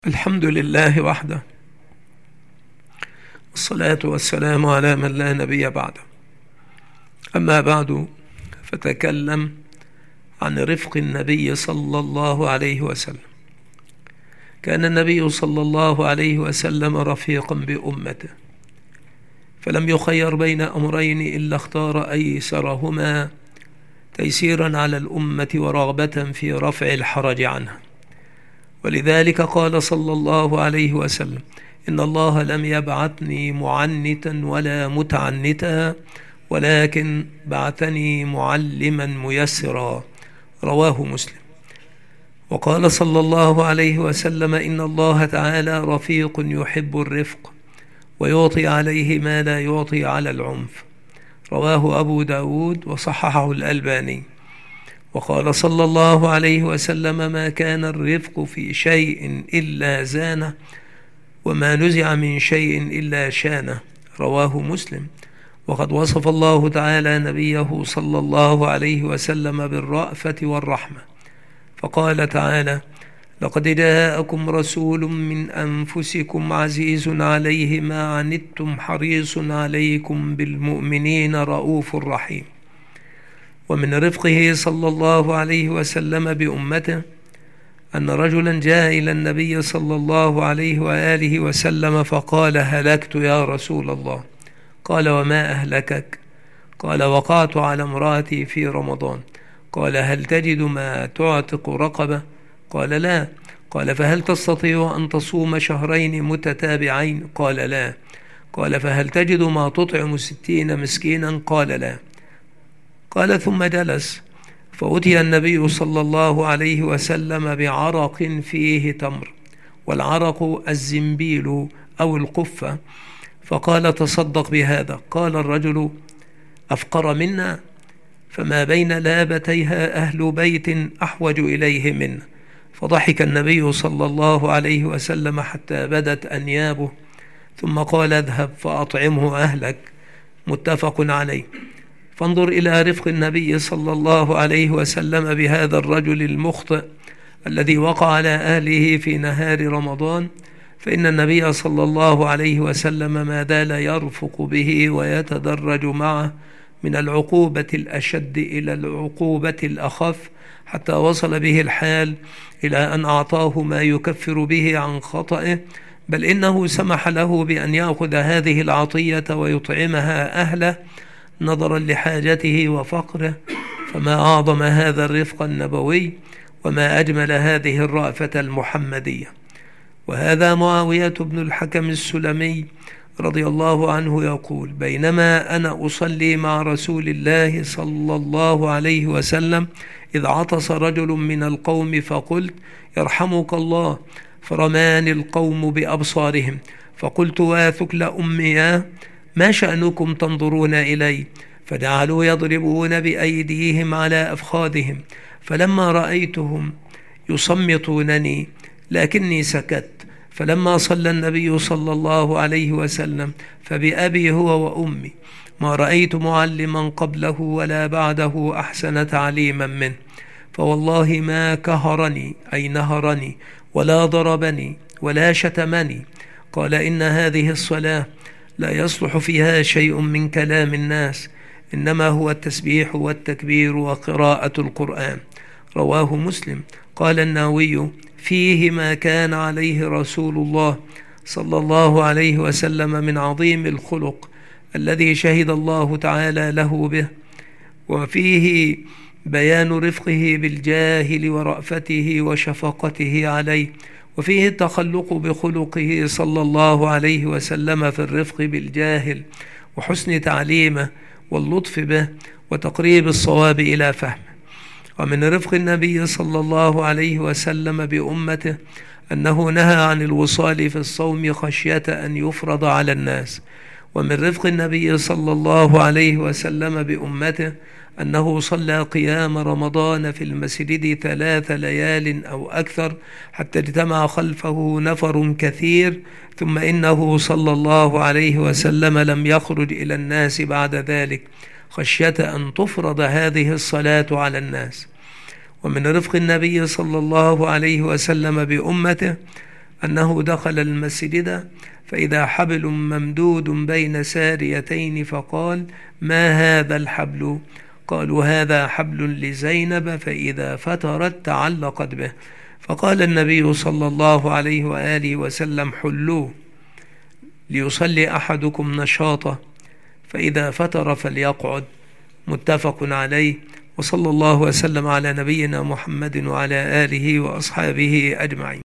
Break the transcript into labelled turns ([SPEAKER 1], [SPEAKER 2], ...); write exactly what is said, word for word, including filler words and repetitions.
[SPEAKER 1] الحمد لله وحده، والصلاة والسلام على من لا نبي بعده. أما بعد، فتكلم عن رفق النبي صلى الله عليه وسلم. كان النبي صلى الله عليه وسلم رفيقا بأمته، فلم يخير بين أمرين إلا اختار أيسرهما تيسيرا على الأمة ورغبة في رفع الحرج عنها. ولذلك قال صلى الله عليه وسلم: إن الله لم يبعثني معنتا ولا متعنتا، ولكن بعثني معلما ميسرا. رواه مسلم. وقال صلى الله عليه وسلم: إن الله تعالى رفيق يحب الرفق، ويعطي عليه ما لا يعطي على العنف. رواه أبو داود وصححه الألباني. وقال صلى الله عليه وسلم: ما كان الرفق في شيء إلا زانه، وما نزع من شيء إلا شانه. رواه مسلم. وقد وصف الله تعالى نبيه صلى الله عليه وسلم بالرأفة والرحمة، فقال تعالى: لقد جاءكم رسول من أنفسكم عزيز عليه ما عنتم حريص عليكم بالمؤمنين رؤوف رحيم. ومن رفقه صلى الله عليه وسلم بأمته أن رجلا جاء إلى النبي صلى الله عليه وآله وسلم فقال: هلكت يا رسول الله. قال: وما أهلكك؟ قال: وقعت على امرأتي في رمضان. قال: هل تجد ما تعتق رقبة؟ قال: لا. قال: فهل تستطيع أن تصوم شهرين متتابعين؟ قال: لا. قال: فهل تجد ما تطعم ستين مسكينا؟ قال: لا. قال: ثم جلس، فأتي النبي صلى الله عليه وسلم بعرق فيه تمر، والعرق الزنبيل أو القفة، فقال: تصدق بهذا. قال الرجل: أفقر منا؟ فما بين لابتيها أهل بيت أحوج إليه منه. فضحك النبي صلى الله عليه وسلم حتى بدت أنيابه، ثم قال: اذهب فأطعمه أهلك. متفق عليه. فانظر إلى رفق النبي صلى الله عليه وسلم بهذا الرجل المخطئ الذي وقع على أهله في نهار رمضان، فإن النبي صلى الله عليه وسلم ما زال يرفق به ويتدرج معه من العقوبة الأشد إلى العقوبة الأخف، حتى وصل به الحال إلى أن أعطاه ما يكفر به عن خطئه، بل إنه سمح له بأن يأخذ هذه العطية ويطعمها أهله نظرا لحاجته وفقره. فما أعظم هذا الرفق النبوي، وما أجمل هذه الرأفة المحمدية. وهذا معاوية بن الحكم السلمي رضي الله عنه يقول: بينما أنا أصلي مع رسول الله صلى الله عليه وسلم إذ عطس رجل من القوم، فقلت: يرحمك الله. فرماني القوم بأبصارهم، فقلت: واثكل أمي، ما شأنكم تنظرون إلي؟ فجعلوا يضربون بأيديهم على أفخاذهم، فلما رأيتهم يصمتونني لكني سكت. فلما صلى النبي صلى الله عليه وسلم فبأبي هو وأمي ما رأيت معلما قبله ولا بعده أحسن تعليما منه، فوالله ما كهرني أي نهرني ولا ضربني ولا شتمني. قال: إن هذه الصلاة لا يصلح فيها شيء من كلام الناس، إنما هو التسبيح والتكبير وقراءة القرآن. رواه مسلم. قال النووي: فيه ما كان عليه رسول الله صلى الله عليه وسلم من عظيم الخلق الذي شهد الله تعالى له به، وفيه بيان رفقه بالجاهل ورأفته وشفقته عليه، وفيه التخلق بخلقه صلى الله عليه وسلم في الرفق بالجاهل وحسن تعليمه واللطف به وتقريب الصواب إلى فهمه. ومن رفق النبي صلى الله عليه وسلم بأمته أنه نهى عن الوصال في الصوم خشية أن يفرض على الناس. ومن رفق النبي صلى الله عليه وسلم بأمته أنه صلى قيام رمضان في المسجد ثلاث ليال أو أكثر حتى اجتمع خلفه نفر كثير، ثم إنه صلى الله عليه وسلم لم يخرج إلى الناس بعد ذلك خشية أن تفرض هذه الصلاة على الناس. ومن رفق النبي صلى الله عليه وسلم بأمته أنه دخل المسجد فإذا حبل ممدود بين ساريتين فقال: ما هذا الحبل؟ قالوا: هذا حبل لزينب فإذا فترت تعلقت به. فقال النبي صلى الله عليه وآله وسلم: حلوه ليصلي أحدكم نشاطه، فإذا فتر فليقعد. متفق عليه. وصلى الله وسلم على نبينا محمد وعلى آله وأصحابه أجمعين.